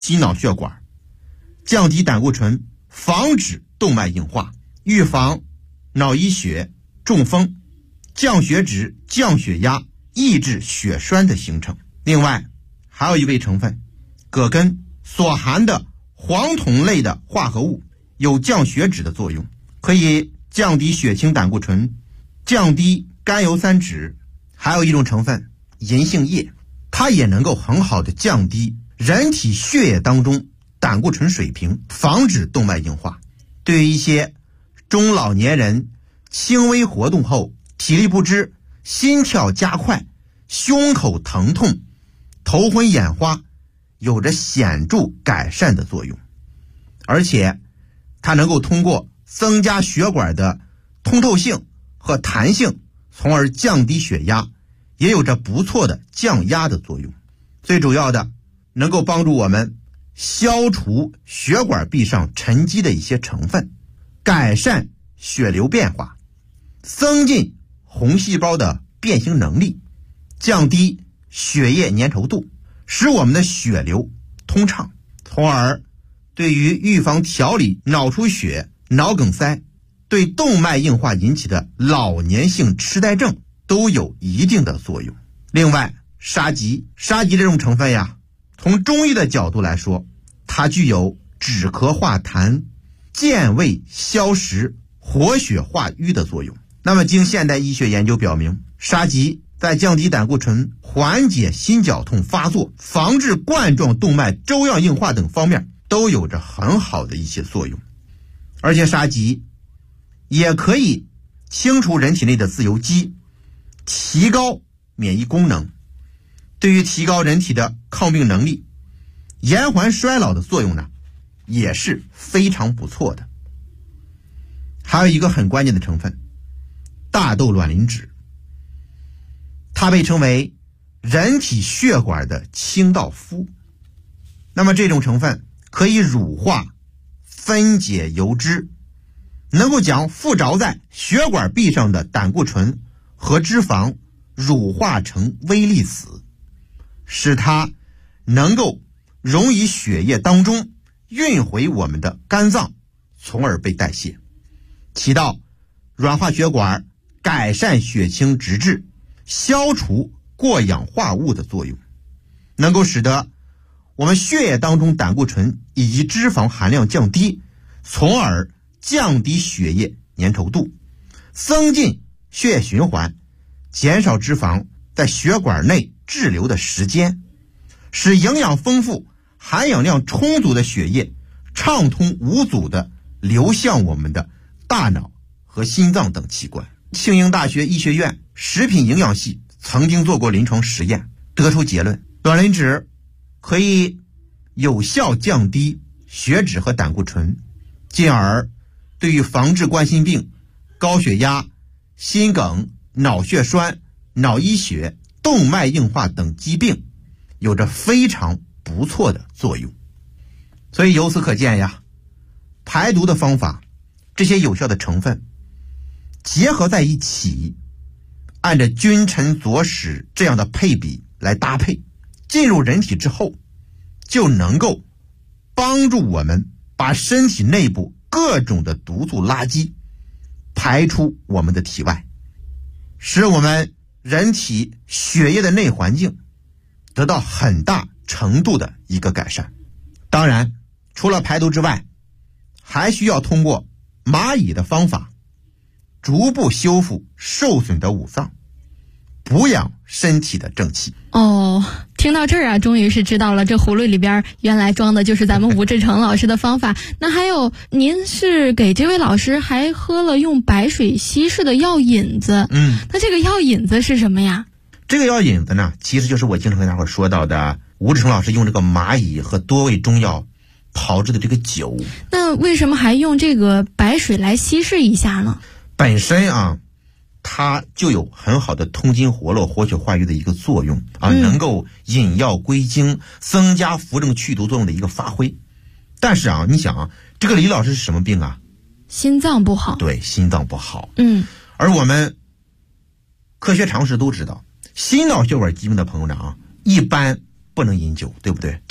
心脑血管，降低胆固醇，防止动脉硬化，预防脑溢血、中风，降血脂、降血压，抑制血栓的形成。另外还有一味成分，葛根所含的黄酮类的化合物有降血脂的作用，可以降低血清胆固醇，降低甘油三酯。还有一种成分银杏叶，它也能够很好的降低人体血液当中胆固醇水平，防止动脉硬化。对于一些中老年人轻微活动后体力不支、心跳加快、胸口疼痛、头昏眼花，有着显著改善的作用。而且它能够通过增加血管的通透性和弹性，从而降低血压，也有着不错的降压的作用。最主要的，能够帮助我们消除血管壁上沉积的一些成分，改善血流变化，增进红细胞的变形能力，降低血液粘稠度，使我们的血流通畅，从而对于预防调理脑出血、脑梗塞，对动脉硬化引起的老年性痴呆症都有一定的作用。另外，沙棘这种成分呀，从中医的角度来说，它具有止咳化痰、健胃消食、活血化瘀的作用。那么经现代医学研究表明，沙棘在降低胆固醇、缓解心绞痛发作、防治冠状动脉粥样硬化等方面都有着很好的一些作用。而且沙棘也可以清除人体内的自由基，提高免疫功能，对于提高人体的抗病能力、延缓衰老的作用呢，也是非常不错的。还有一个很关键的成分，大豆卵磷脂，它被称为人体血管的清道夫。那么这种成分可以乳化、分解油脂，能够将附着在血管壁上的胆固醇和脂肪乳化成微粒子，使它能够溶于血液当中，运回我们的肝脏，从而被代谢，起到软化血管、改善血清脂质、消除过氧化物的作用，能够使得我们血液当中胆固醇以及脂肪含量降低，从而降低血液粘稠度，增进血液循环，减少脂肪在血管内滞留的时间，使营养丰富、含氧量充足的血液畅通无阻地流向我们的大脑和心脏等器官。庆应大学医学院食品营养系曾经做过临床实验，得出结论，卵磷脂可以有效降低血脂和胆固醇，进而对于防治冠心病、高血压、心梗、脑血栓、脑溢血、动脉硬化等疾病有着非常不错的作用。所以由此可见呀，排毒的方法，这些有效的成分结合在一起，按照君臣佐使这样的配比来搭配，进入人体之后，就能够帮助我们把身体内部各种的毒素垃圾排出我们的体外，使我们人体血液的内环境得到很大程度的一个改善。当然，除了排毒之外，还需要通过蚂蚁的方法逐步修复受损的五脏，补养身体的正气。 哦，听到这儿啊，终于是知道了，这葫芦里边原来装的就是咱们吴志成老师的方法。那还有，您是给这位老师还喝了用白水稀释的药引子。那这个药引子是什么呀？ 这个药引子呢，其实就是我经常跟大伙说到的吴志成老师用这个蚂蚁和多味中药炮制的这个酒。 那为什么还用这个白水来稀释一下呢？ 本身啊，它就有很好的通经活络、活血化瘀的一个作用啊，能够引药归经，增加扶正祛毒作用的一个发挥。但是啊，你想啊，这个李老师是什么病啊？ 心脏不好。 对，心脏不好。 而我们科学常识都知道，心脑血管疾病的朋友呢啊，一般不能饮酒，对不对？ 对。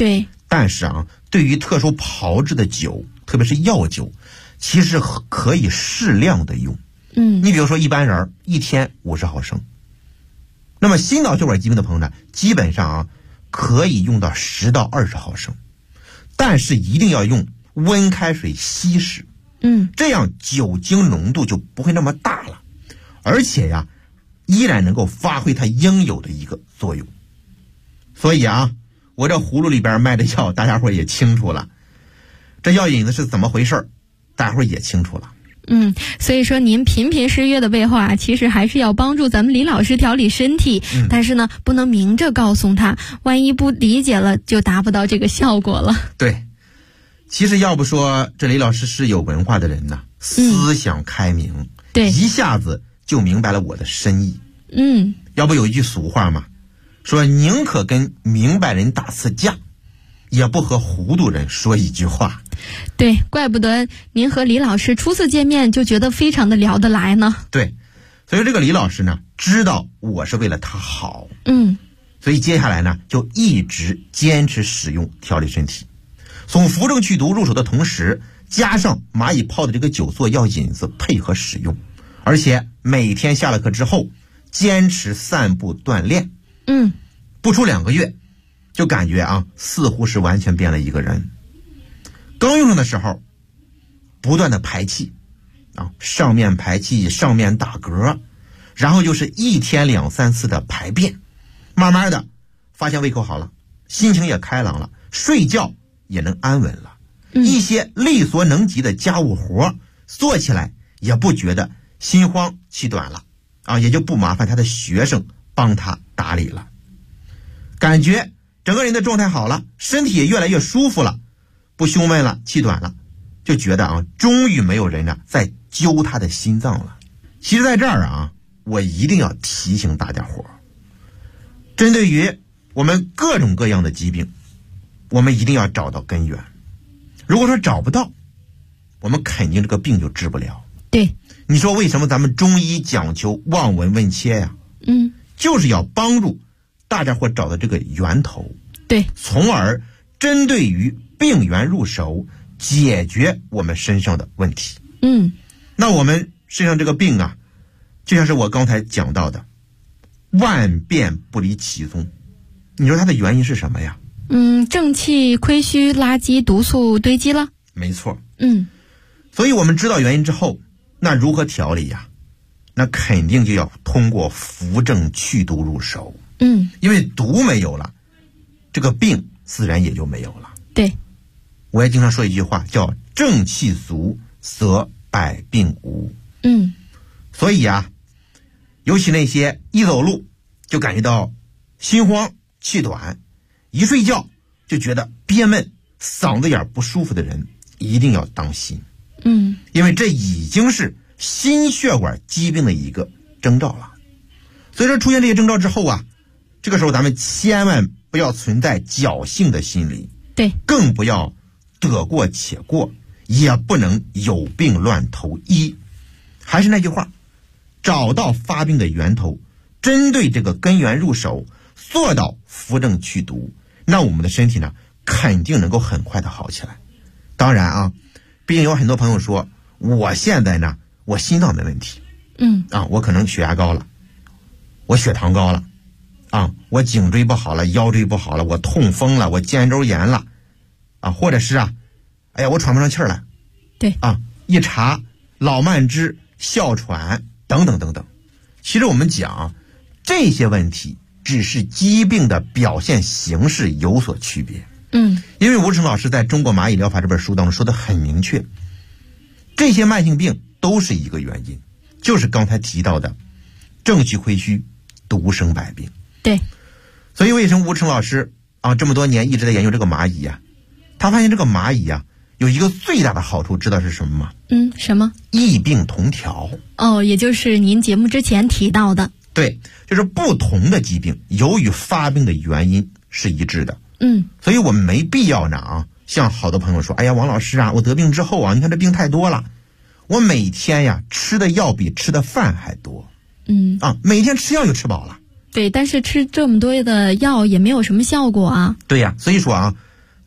但是啊，对于特殊炮制的酒，特别是药酒，其实可以适量的用。你比如说一般人一天50毫升，那么心脑血管疾病的朋友呢，基本上啊可以用到10到20毫升，但是一定要用温开水稀释，这样酒精浓度就不会那么大了，而且呀，依然能够发挥它应有的一个作用。所以啊，我这葫芦里边卖的药，大家伙也清楚了，这药引子是怎么回事，大家伙也清楚了。 所以说您频频施约的背后啊，其实还是要帮助咱们李老师调理身体，但是呢，不能明着告诉他，万一不理解了，就达不到这个效果了。 对，其实要不说这李老师是有文化的人呢，思想开明， 对， 一下子就明白了我的深意。要不有一句俗话嘛，说宁可跟明白人打次架，也不和糊涂人说一句话。 对，怪不得您和李老师初次见面就觉得非常的聊得来呢。 对，所以这个李老师呢，知道我是为了他好，所以接下来呢，就一直坚持使用调理身体，从扶正祛毒入手的同时，加上蚂蚁泡的这个久坐药引子配合使用，而且每天下了课之后坚持散步锻炼，不出2个月，就感觉啊，似乎是完全变了一个人。刚用上的时候，不断的排气，上面排气，上面打嗝，然后就是一天2、3次的排便，慢慢的发现胃口好了，心情也开朗了，睡觉也能安稳了，一些力所能及的家务活做起来也不觉得心慌气短了，也就不麻烦他的学生帮他打理了，感觉整个人的状态好了，身体也越来越舒服了，不胸闷了，气短了，就觉得终于没有人在揪他的心脏了。其实在这儿我一定要提醒大家伙，针对于我们各种各样的疾病，我们一定要找到根源。如果说找不到，我们肯定这个病就治不了。 对， 你说为什么咱们中医讲求望闻问切呀？就是要帮助大家伙找到这个源头， 对， 从而针对于病源入手，解决我们身上的问题。那我们身上这个病就像是我刚才讲到的，万变不离其宗。你说它的原因是什么呀？ 正气亏虚，垃圾毒素堆积了。 没错。所以我们知道原因之后，那如何调理呀？那肯定就要通过扶正祛毒入手。因为毒没有了，这个病自然也就没有了。 对， 我也经常说一句话，叫正气足则百病无。所以尤其那些一走路就感觉到心慌气短，一睡觉就觉得憋闷嗓子眼不舒服的人，一定要当心。因为这已经是心血管疾病的一个征兆了。所以说出现这些征兆之后这个时候咱们千万不要存在侥幸的心理， 对， 更不要得过且过，也不能有病乱投医。还是那句话，找到发病的源头，针对这个根源入手，做到扶正祛毒，那我们的身体呢，肯定能够很快的好起来。当然毕竟有很多朋友说，我现在呢，我心脏没问题，我可能血压高了，我血糖高了，我颈椎不好了，腰椎不好了，我痛风了，我肩周炎了，或者是我喘不上气儿来， 对， 一查老慢支、哮喘等等等等。其实我们讲这些问题只是疾病的表现形式有所区别。因为吴志成老师在中国蚂蚁疗法这本书当中说的很明确，这些慢性病都是一个原因，就是刚才提到的正气亏虚，毒生百病。 对， 所以为什么吴志成老师这么多年一直在研究这个蚂蚁他发现这个蚂蚁有一个最大的好处，知道是什么吗？ 什么？异病同调。 也就是您节目之前提到的。 对，就是不同的疾病，由于发病的原因是一致的。所以我们没必要像好多朋友说，哎呀，王老师我得病之后你看这病太多了，我每天吃的药比吃的饭还多。每天吃药就吃饱了。 对，但是吃这么多的药也没有什么效果。 对呀，所以说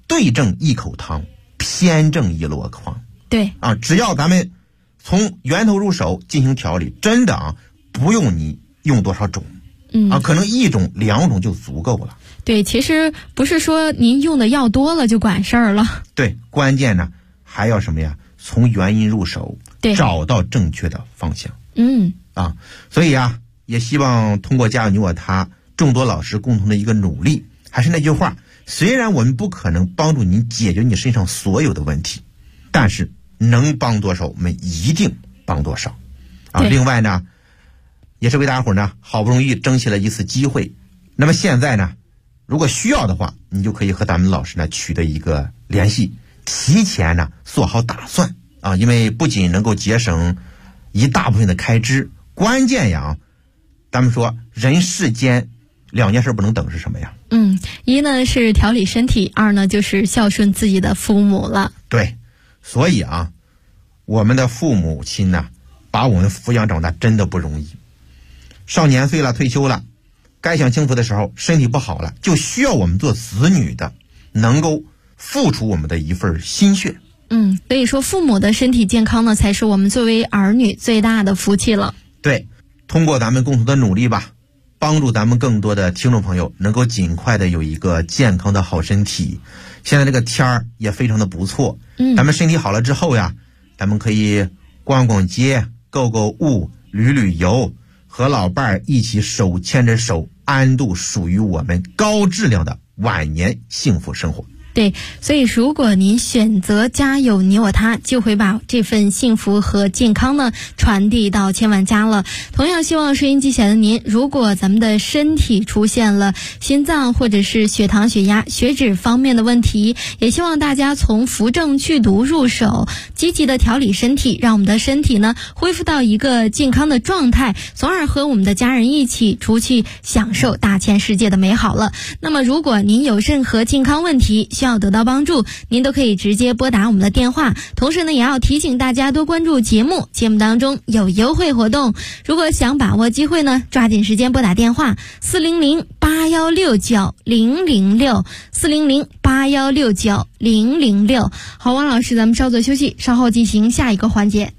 对症一口汤，偏正一箩筐。 对啊，只要咱们从源头入手进行调理，真的啊，不用你用多少种，可能1种2种就足够了。 对，其实不是说您用的药多了就管事儿了。 对，关键呢还要什么呀？从原因入手， 对， 找到正确的方向。所以啊，也希望通过家有你我他众多老师共同的一个努力，还是那句话，虽然我们不可能帮助您解决你身上所有的问题，但是能帮多少我们一定帮多少啊。另外呢，也是为大家伙呢好不容易争取了一次机会，那么现在呢，如果需要的话，你就可以和咱们老师呢取得一个联系，提前呢做好打算啊，因为不仅能够节省一大部分的开支，关键呀，咱们说人世间2件事不能等是什么呀？ 一呢是调理身体，2呢就是孝顺自己的父母了。 对，所以啊，我们的父母亲呢，把我们抚养长大真的不容易。上年岁了，退休了，该享清福的时候，身体不好了，就需要我们做子女的能够付出我们的一份心血。 所以说父母的身体健康呢，才是我们作为儿女最大的福气了。 对，通过咱们共同的努力吧，帮助咱们更多的听众朋友能够尽快的有一个健康的好身体。现在这个天儿也非常的不错，咱们身体好了之后呀，咱们可以逛逛街、购购物、旅游，和老伴儿一起手牵着手，安度属于我们高质量的晚年幸福生活。 对，所以如果您选择家有你我他，就会把这份幸福和健康呢传递到千万家了。同样希望收音机前的您，如果咱们的身体出现了心脏或者是血糖、血压、血脂方面的问题，也希望大家从扶正祛毒入手，积极的调理身体，让我们的身体呢恢复到一个健康的状态，从而和我们的家人一起出去享受大千世界的美好了。那么如果您有任何健康问题需要得到帮助，您都可以直接拨打我们的电话。同时呢，也要提醒大家多关注节目，节目当中有优惠活动。如果想把握机会呢，抓紧时间拨打电话400-8169-006，400-8169-006。好，王老师，咱们稍作休息，稍后进行下一个环节。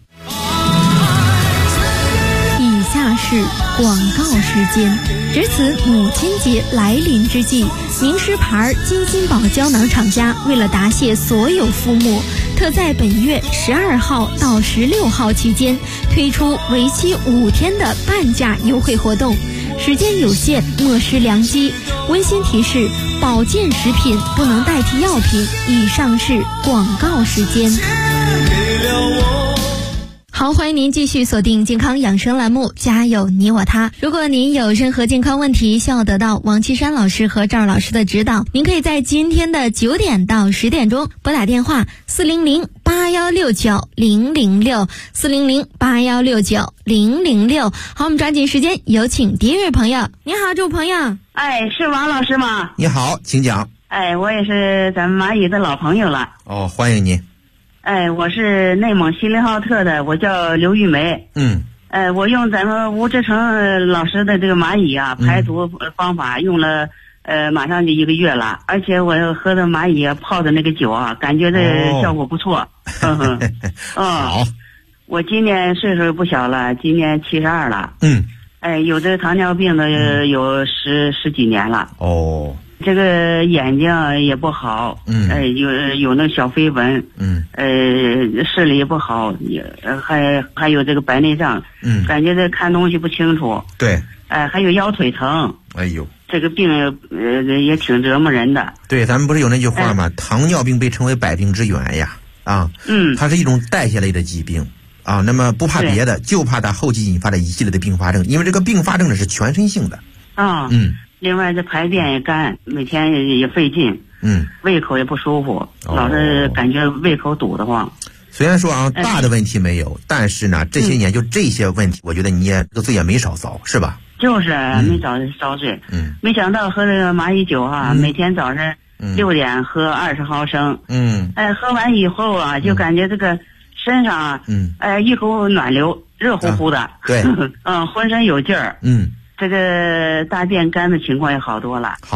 以下是广告时间。值此母亲节来临之际，名师牌金星宝胶囊厂家为了答谢所有父母，特在本月12号到16号期间推出为期5天的半价优惠活动，时间有限，莫失良机。温馨提示：保健食品不能代替药品。以上是广告时间。好，欢迎您继续锁定健康养生栏目，家有你我他。如果您有任何健康问题需要得到王岐山老师和赵老师的指导，您可以在今天的9点到10点钟拨打电话400-8169-006，400-8169-006。好，我们抓紧时间有请第一位朋友。你好，这位朋友。 是王老师吗？ 你好，请讲。 我也是咱们蚂蚁的老朋友了。 欢迎您。 我是内蒙锡林浩特的，我叫刘玉梅。我用咱们吴志成老师的这个蚂蚁啊排毒方法用了马上就1个月了，而且我喝的蚂蚁泡的那个酒啊，感觉这效果不错。 好。 我今年岁数不小了，今年72了。有这糖尿病的有十几年了。这个眼睛也不好，有那小飞蚊，视力也不好，还有这个白内障，感觉这看东西不清楚。 对， 还有腰腿疼。这个病也挺折磨人的。 对，咱们不是有那句话吗？糖尿病被称为百病之源呀，它是一种代谢类的疾病啊。那么不怕别的，就怕它后期引发的一系列的并发症，因为这个并发症呢是全身性的。 另外这排便也干，每天也费劲，胃口也不舒服，老是感觉胃口堵得慌。 虽然说大的问题没有，但是呢这些年就这些问题，我觉得你也这个罪也没少遭，是吧？ 就是没少遭罪。没想到喝这个蚂蚁酒每天早上6点喝20毫升。喝完以后啊，就感觉这个身上一股暖流，热乎乎的。 对。 浑身有劲儿。这个大便干的情况也好多了。 好，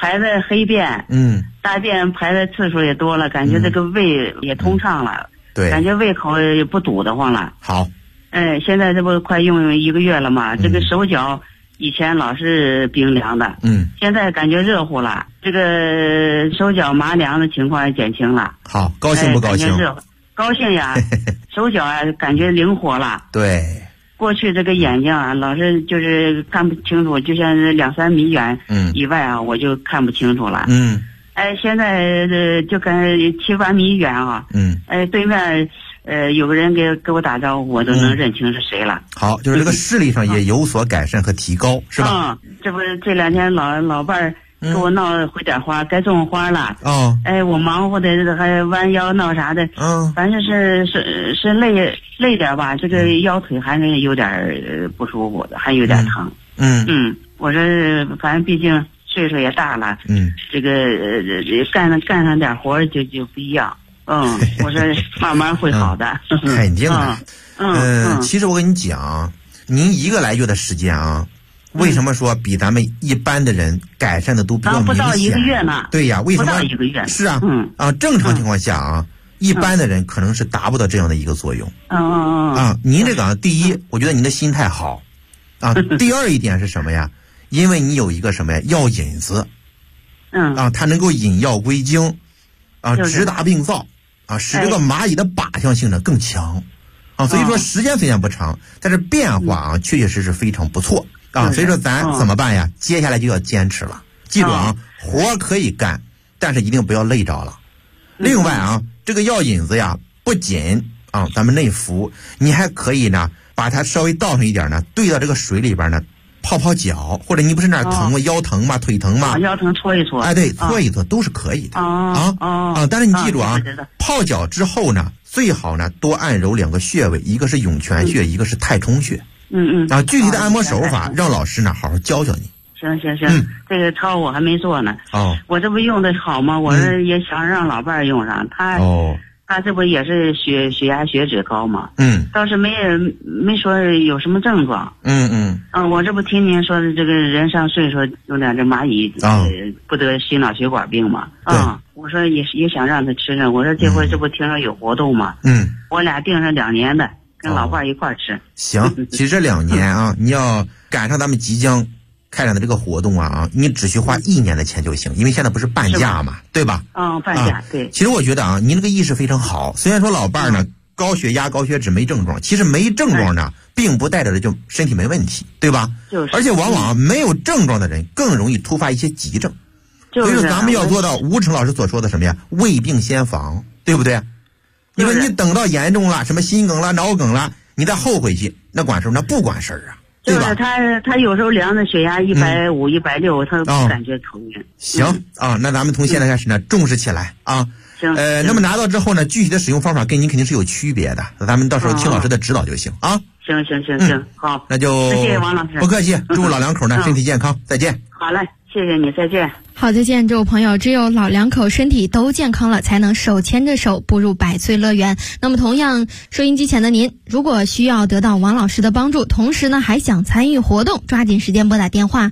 排的黑便，大便排的次数也多了，感觉这个胃也通畅了， 对， 感觉胃口也不堵得慌了。 好， 现在这不快用1个月了嘛，这个手脚以前老是冰凉的，现在感觉热乎了，这个手脚麻凉的情况也减轻了。 好，高兴不高兴？ 高兴呀，手脚啊感觉灵活了。 对。 过去这个眼睛啊，老是就是看不清楚，就像2-3米远以外啊，我就看不清楚了。现在就跟7-8米远啊，对面有个人给我打招呼，我都能认清是谁了。 好，就是这个视力上也有所改善和提高，是吧？ 这不是这2天老伴儿给我闹回点花，该种花了。我忙活的还弯腰闹啥的。反正是累点吧，这个腰腿还是有点不舒服的，还有点疼。我说反正毕竟岁数也大了。这个干上点活就不一样。我说慢慢会好的。 肯定的。其实我跟你讲，您1个来月的时间啊。为什么说比咱们一般的人改善的都比较明显？ 不到1个月呢。 对呀，为什么？ 不到1个月。 是啊，正常情况下啊，一般的人可能是达不到这样的一个作用。您这个第一，我觉得您的心态好，第二一点是什么呀？因为你有一个什么呀？药引子，它能够引药归经，直达病灶，使这个蚂蚁的靶向性呢更强，所以说时间虽然不长，但是变化确确实实非常不错。所以说咱怎么办呀？接下来就要坚持了。记住活可以干，但是一定不要累着了。另外这个药引子呀，不仅咱们内服，你还可以呢把它稍微倒上一点呢，兑到这个水里边呢，泡泡脚，或者你不是那儿疼吗？腰疼吗？腿疼吗？ 腰疼搓一搓。 对，搓一搓都是可以的。但是你记住泡脚之后呢，最好呢多按揉2个穴位，一个是涌泉穴，一个是太冲穴。具体的按摩手法让老师呢好好教教你。 行，这个操我还没做呢。我这不用的好吗？我是也想让老伴儿用上，他这不也是血压血脂高吗？倒是没说有什么症状。我这不听您说的这个人上岁数有点这蚂蚁不得心脑血管病嘛。我说也想让他吃上，我说这回这不听说有活动吗？我俩定上2年的。跟老伴一块儿吃。 行，其实2年你要赶上咱们即将开展的这个活动你只需花1年的钱就行，因为现在不是半价嘛，对吧？ 半价，对。 其实我觉得您这个意识非常好，虽然说老伴呢高血压、高血脂没症状，其实没症状呢，并不代表着就身体没问题，对吧？而且往往没有症状的人更容易突发一些急症。所以说咱们要做到吴成老师所说的什么呀？未病先防，对不对？因为你等到严重了，什么心梗了、脑梗了，你再后悔去，那管事那不管事对吧？ 他有时候量的血压150、160，他不感觉头晕。 行那咱们从现在开始呢，重视起来行。 那么拿到之后呢，具体的使用方法跟您肯定是有区别的，咱们到时候听老师的指导就行行，好， 那就谢谢王老师， 不客气，祝老两口呢身体健康，再见。 好嘞，谢谢你，再见。 好，再见，这位朋友，只有老两口身体都健康了，才能手牵着手步入100岁乐园。那么同样，收音机前的您，如果需要得到王老师的帮助，同时呢还想参与活动，抓紧时间拨打电话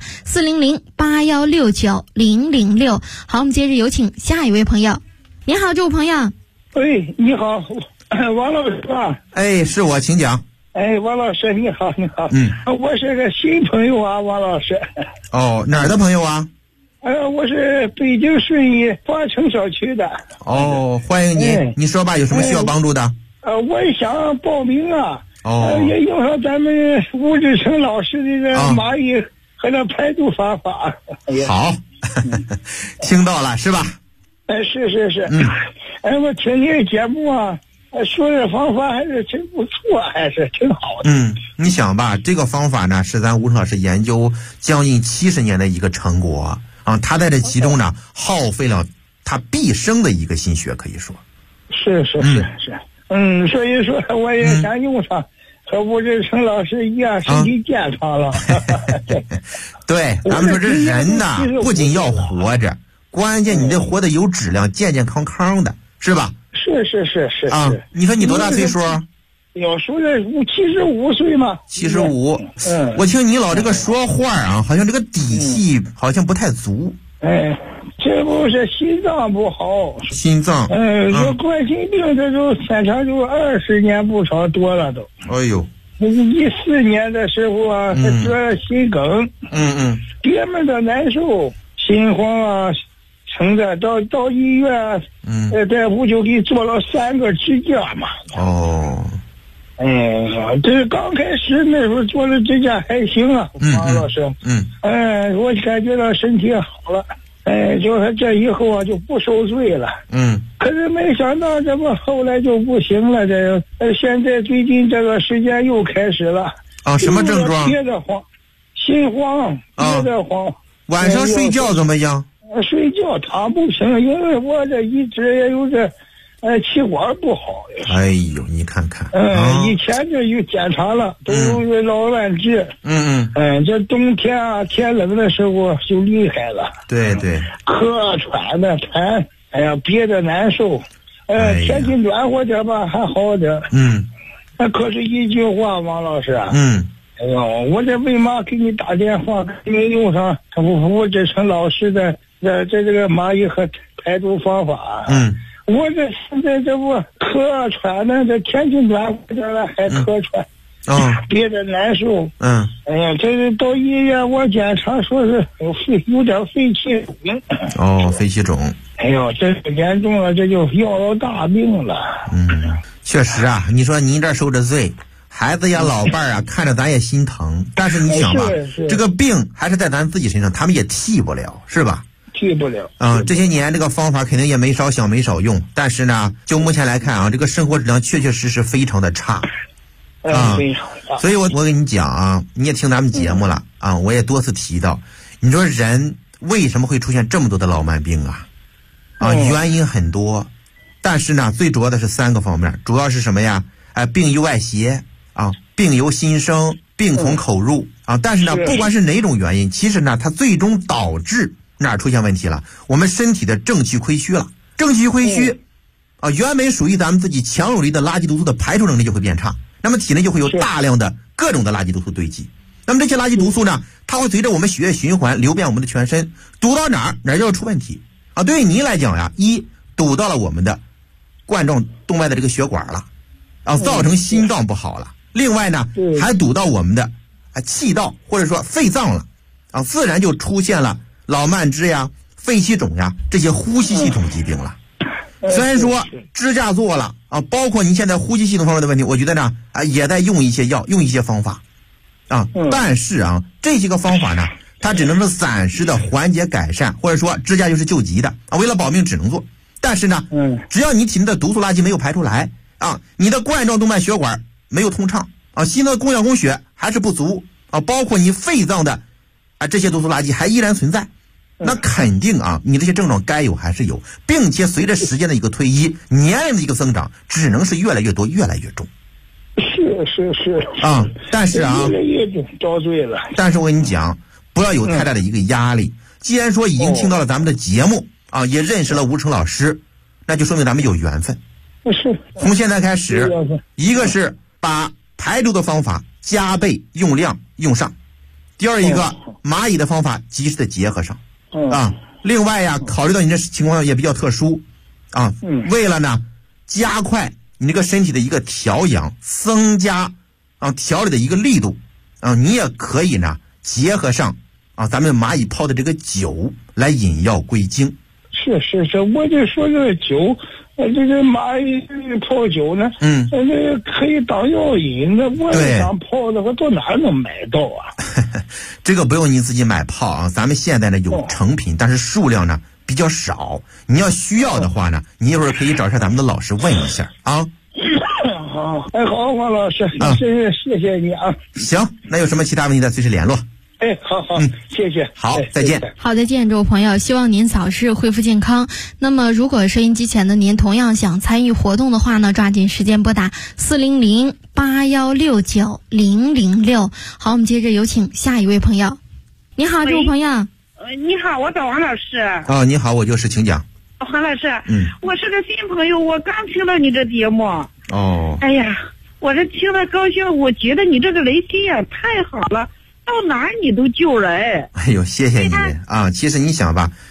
400-8169-006。好，我们接着有请下一位朋友。你好，这位朋友。 喂，你好，王老师啊。 是我，请讲。 王老师你好，你好。我是个新朋友啊，王老师。 哪儿的朋友啊？ 我是北京顺义华城小区的。 欢迎你，你说吧，有什么需要帮助的？ 我想报名啊。也用上咱们吴志成老师这个蚂蚁和那排毒方法。 好，听到了是吧？ 是。我听你的节目啊，说的方法还是真不错，还是挺好的。 你想吧，这个方法呢是咱吴成老师研究将近70年的一个成果他在这其中呢耗费了他毕生的一个心血，可以说是。所以说我也想用上，和吴志成老师一样身体健康了。 对，咱们说这人呐不仅要活着，关键你得活得有质量，健健康康的，是吧？ 是你说你多大岁数？ 有时候75岁嘛。 75。我听你老这个说话好像这个底气好像不太足这不是心脏不好， 心脏， 说冠心病，这就天长就20年不少多了都。 哎呦 ，14年的时候啊，他得了心梗，憋闷的难受，心慌啊，撑着到医院，大夫就给做了3个支架嘛。 哦。 这刚开始那时候做的支架还行啊，王老师。我感觉到身体好了。就是这以后啊就不受罪了。可是没想到这不后来就不行了，现在最近这个时间又开始了。 什么症状？ 憋得慌，心慌，憋得慌。 晚上睡觉怎么样？ 睡觉躺不行，因为我这一直也有这气管不好。 哎呦，你看看。 以前这有检查了，都有老乱治。这冬天啊，天冷的时候就厉害了。 对对。 咳喘的痰，憋得难受。天气暖和点吧，还好点。可是一句话，王老师。哎呦，我这为嘛给你打电话，给你用上吴志成老师的这个蚂蚁和排毒方法。我这现在这不咳喘呢，这天气暖和点了还咳喘，憋得难受。这是到医院我检查说是有点肺气肿。 肺气肿。 哎呦，这严重了，这就要了大病了。 确实啊，你说您这受着罪，孩子呀、老伴儿啊，看着咱也心疼。但是你想吧，这个病还是在咱自己身上，他们也替不了，是吧？ 替不了。 这些年这个方法肯定也没少想没少用，但是呢，就目前来看啊，这个生活质量确确实实非常的差。 非常差。 所以我跟你讲啊，你也听咱们节目了啊，我也多次提到，你说人为什么会出现这么多的老慢病啊？原因很多，但是呢，最主要的是3个方面，主要是什么呀？病由外邪啊，病由心生，病从口入啊。但是呢，不管是哪种原因，其实呢，它最终导致哪儿出现问题了？我们身体的正气亏虚了。正气亏虚原本属于咱们自己强有力的垃圾毒素的排出能力就会变差，那么体内就会有大量的各种的垃圾毒素堆积。那么这些垃圾毒素呢，它会随着我们血液循环流遍我们的全身，堵到哪儿就要出问题啊。对于您来讲呀，堵到了我们的冠状动脉的这个血管了造成心脏不好了。另外呢，还堵到我们的气道或者说肺脏了自然就出现了老慢支呀、肺气肿呀这些呼吸系统疾病了。虽然说支架做了包括您现在呼吸系统方面的问题，我觉得呢也在用一些药、用一些方法但是这些个方法呢，它只能是暂时的缓解改善，或者说支架就是救急的为了保命只能做。但是呢，只要你体内的毒素垃圾没有排出来你的冠状动脉血管没有通畅心脏的供氧供血还是不足包括你肺脏的这些毒素垃圾还依然存在，那肯定你这些症状该有还是有，并且随着时间的一个推移，年龄的一个增长，只能是越来越多、越来越重。 是但是越来越遭罪了。 但是我跟你讲，不要有太大的一个压力。既然说已经听到了咱们的节目也认识了吴成老师，那就说明咱们有缘分。 是。 从现在开始，一个是把排毒的方法加倍用量用上，第二一个蚂蚁的方法及时的结合上另外呀，考虑到你这情况也比较特殊为了呢加快你这个身体的一个调养，增加调理的一个力度你也可以呢结合上咱们蚂蚁泡的这个酒来引药归经。 是，我就说这个酒，这个蚂蚁泡酒呢，那可以当药引。那我想泡的，我到哪能买到这个不用你自己买泡咱们现在呢有成品，但是数量呢比较少。你要需要的话呢，你一会儿可以找一下咱们的老师问一下好，王老师，谢谢你行，那有什么其他问题再随时联络。 好，谢谢。 好，再见。 好，再见，这位朋友，希望您早日恢复健康。那么，如果收音机前的您同样想参与活动的话呢，抓紧时间拨打400-8169-006。好，我们接着有请下一位朋友。你好，这位朋友。 你好，我找王老师。 你好，我就是，请讲。 王老师，我是个新朋友，我刚听到你这节目。哎呀，我这听了高兴，我觉得你这个雷心呀太好了。到哪儿你都救人。 哎呦，谢谢你其实你想吧，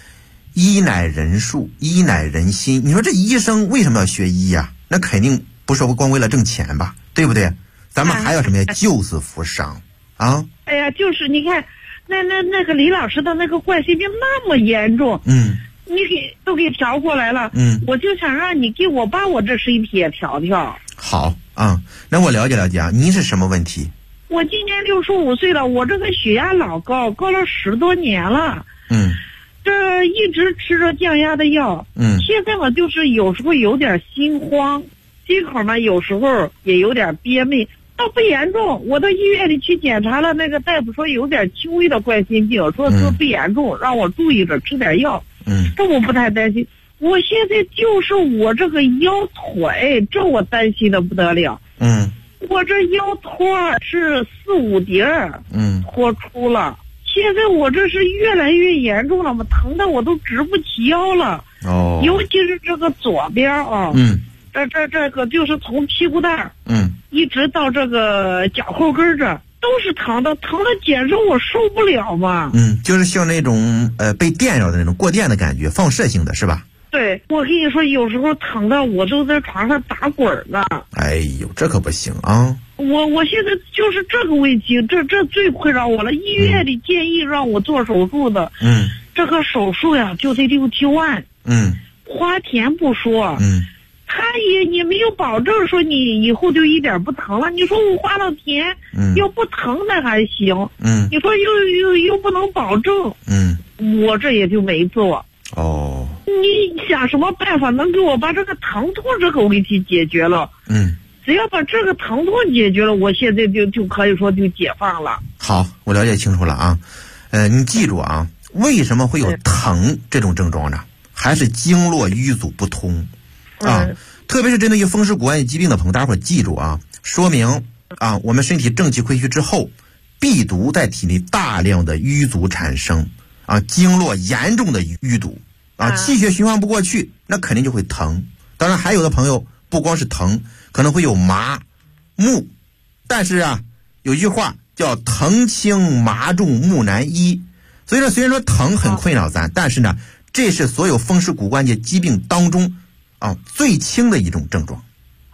医乃人术，医乃人心。你说这医生为什么要学医呀？那肯定不是光为了挣钱吧，对不对？咱们还要什么呀？救死扶伤啊！ 哎呀，就是你看，那个李老师的那个冠心病那么严重，你都给调过来了，我就想让你给我把我这身体也调调。 好啊，那我了解了解啊，您是什么问题？ 我今年65岁了，我这个血压老高了10多年了，这一直吃着降压的药，现在嘛就是有时候有点心慌，心口嘛有时候也有点憋闷。倒不严重，我到医院里去检查了，那个大夫说有点轻微的冠心病，说不严重，让我注意着吃点药。这我不太担心。我现在就是我这个腰腿，这我担心的不得了。我这腰托是4、5节，托出了。现在我这是越来越严重了嘛，疼的我都直不起腰了。尤其是这个左边啊。这个就是从屁股蛋儿，一直到这个脚后跟这都是疼的简直我受不了嘛。 就是像那种被电着的那种过电的感觉，放射性的是吧？ 对，我跟你说，有时候疼的我都在床上打滚呢。 哎呦，这可不行啊！ 我现在就是这个问题，这最困扰我了。医院里建议让我做手术的，这个手术呀就得6、7万，花钱不说，他也没有保证说你以后就一点不疼了。你说我花了钱，要不疼那还行，你说又不能保证，我这也就没做。你想什么办法能给我把这个疼痛这个问题解决了？只要把这个疼痛解决了，我现在就可以说就解放了。 好，我了解清楚了啊。你记住啊，为什么会有疼这种症状呢？还是经络瘀阻不通。特别是针对于风湿骨关节疾病的朋友，大家伙记住啊，说明啊，我们身体正气亏虚之后，避毒在体内大量的瘀阻产生啊，经络严重的淤堵啊，气血循环不过去，那肯定就会疼。当然，还有的朋友不光是疼，可能会有麻木，但是啊，有句话叫疼轻麻重木难医，所以说虽然说疼很困扰咱，但是呢，这是所有风湿骨关节疾病当中最轻的一种症状。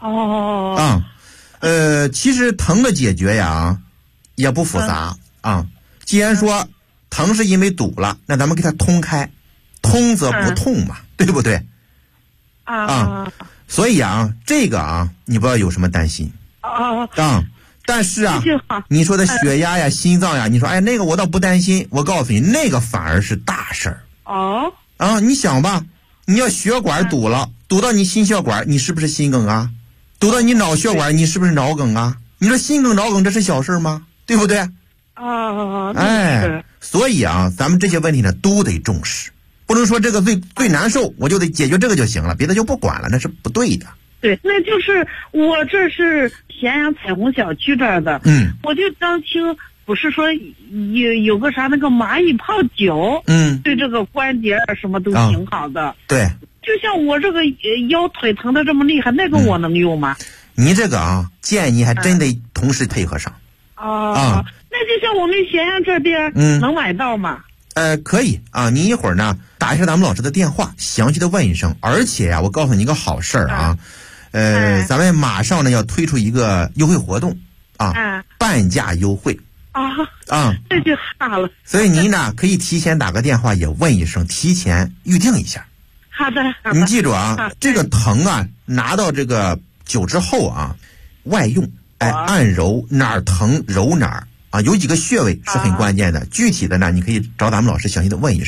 其实疼的解决呀也不复杂既然说疼是因为堵了，那咱们给它通开，通则不痛嘛，对不对？所以这个你不要有什么担心但是你说的血压呀、心脏呀，你说那个我倒不担心，我告诉你，那个反而是大事儿。你想吧，你要血管堵了，堵到你心血管，你是不是心梗啊？堵到你脑血管，你是不是脑梗啊？你说心梗脑梗这是小事吗？对不对？所以咱们这些问题呢都得重视，不能说这个最难受我就得解决这个就行了，别的就不管了，那是不对的。 对，那就是我这是咸阳彩虹小区这儿的，我就当听不是说有个啥那个蚂蚁泡酒，对这个关节什么都挺好的。对，就像我这个腰腿疼的这么厉害，那个我能用吗？ 你这个建议还真得同时配合上。 那就像我们咸阳这边能买到吗？ 可以你一会儿呢打一下咱们老师的电话，详细的问一声。而且我告诉你一个好事儿咱们马上呢要推出一个优惠活动半价优惠这就好了。 所以您呢可以提前打个电话也问一声，提前预定一下。 好的。 你记住这个疼拿到这个酒之后外用按揉哪儿疼揉哪儿有几个穴位是很关键的，具体的呢你可以找咱们老师详细的问一声。